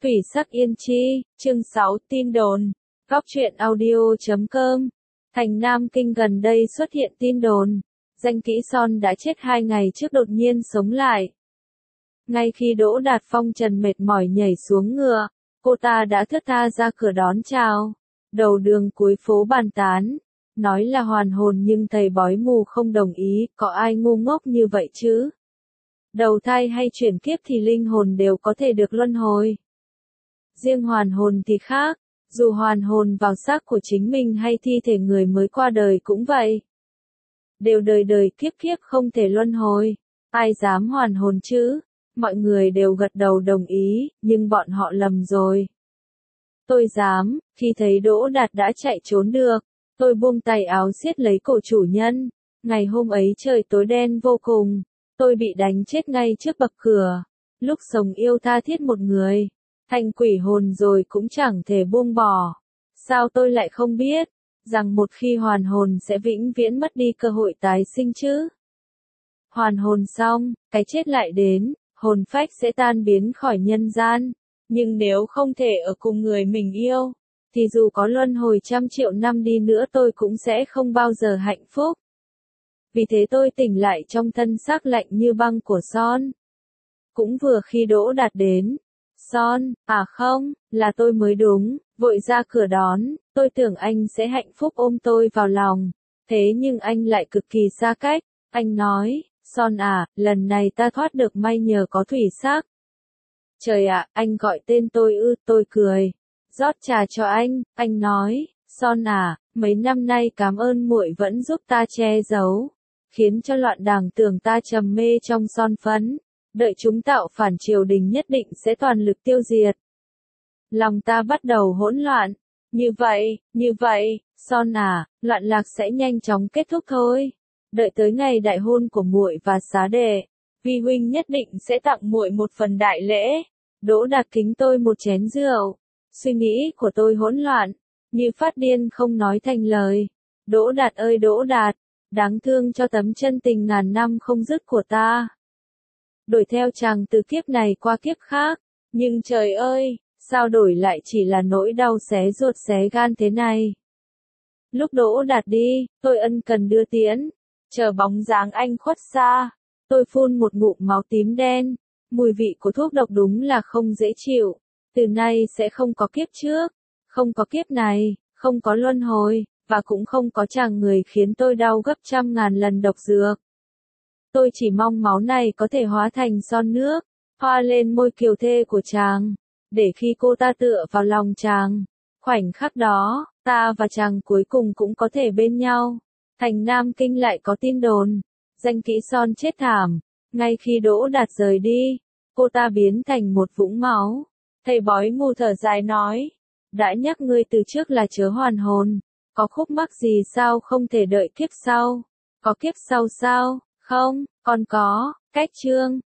Thủy sắc yên chi, chương 6 tin đồn. Góc truyện audio.com. Thành Nam Kinh gần đây xuất hiện tin đồn. Danh kỹ Son đã chết 2 ngày trước đột nhiên sống lại. Ngay khi Đỗ Đạt Phong trần mệt mỏi nhảy xuống ngựa, cô ta đã thướt tha ra cửa đón chào. Đầu đường cuối phố bàn tán, nói là hoàn hồn nhưng thầy bói mù không đồng ý, có ai ngu ngốc như vậy chứ? Đầu thai hay chuyển kiếp thì linh hồn đều có thể được luân hồi. Riêng hoàn hồn thì khác, dù hoàn hồn vào xác của chính mình hay thi thể người mới qua đời cũng vậy. Đều đời đời kiếp kiếp không thể luân hồi, ai dám hoàn hồn chứ? Mọi người đều gật đầu đồng ý, nhưng bọn họ lầm rồi. Tôi dám, khi thấy Đỗ Đạt đã chạy trốn được, tôi buông tay áo siết lấy cổ chủ nhân. Ngày hôm ấy trời tối đen vô cùng, tôi bị đánh chết ngay trước bậc cửa. Lúc sống yêu tha thiết một người, thành quỷ hồn rồi cũng chẳng thể buông bỏ. Sao tôi lại không biết, rằng một khi hoàn hồn sẽ vĩnh viễn mất đi cơ hội tái sinh chứ? Hoàn hồn xong, cái chết lại đến, hồn phách sẽ tan biến khỏi nhân gian. Nhưng nếu không thể ở cùng người mình yêu, thì dù có luân hồi 100.000.000 năm đi nữa tôi cũng sẽ không bao giờ hạnh phúc. Vì thế tôi tỉnh lại trong thân xác lạnh như băng của Son. Cũng vừa khi Đỗ Đạt đến, Son, à không, là tôi mới đúng, vội ra cửa đón, tôi tưởng anh sẽ hạnh phúc ôm tôi vào lòng. Thế nhưng anh lại cực kỳ xa cách, anh nói, Son à, lần này ta thoát được may nhờ có thủy sắc. Trời ạ, anh gọi tên tôi ư? Tôi cười, rót trà cho anh nói, Son à, mấy năm nay cảm ơn muội vẫn giúp ta che giấu, khiến cho loạn đảng tưởng ta trầm mê trong son phấn, đợi chúng tạo phản triều đình nhất định sẽ toàn lực tiêu diệt. Lòng ta bắt đầu hỗn loạn, như vậy, Son à, loạn lạc sẽ nhanh chóng kết thúc thôi. Đợi tới ngày đại hôn của muội và xá đệ, vi huynh nhất định sẽ tặng muội một phần đại lễ. Đỗ Đạt kính tôi một chén rượu. Suy nghĩ của tôi hỗn loạn, như phát điên không nói thành lời. Đỗ Đạt ơi Đỗ Đạt, đáng thương cho tấm chân tình ngàn năm không dứt của ta. Đổi theo chàng từ kiếp này qua kiếp khác, nhưng trời ơi, sao đổi lại chỉ là nỗi đau xé ruột xé gan thế này. Lúc Đỗ Đạt đi, tôi ân cần đưa tiễn, chờ bóng dáng anh khuất xa, tôi phun một ngụm máu tím đen. Mùi vị của thuốc độc đúng là không dễ chịu. Từ nay sẽ không có kiếp trước, không có kiếp này, không có luân hồi, và cũng không có chàng người khiến tôi đau gấp 100.000 lần độc dược. Tôi chỉ mong máu này có thể hóa thành son nước, hoa lên môi kiều thê của chàng, để khi cô ta tựa vào lòng chàng, khoảnh khắc đó, ta và chàng cuối cùng cũng có thể bên nhau. Thành Nam Kinh lại có tin đồn, danh kỹ Son chết thảm. Ngay khi Đỗ Đạt rời đi, cô ta biến thành một vũng máu. Thầy bói mù thở dài nói, đã nhắc ngươi từ trước là chớ hoàn hồn, có khúc mắc gì sao không thể đợi kiếp sau? Có kiếp sau sao? Không, còn có, cách chương.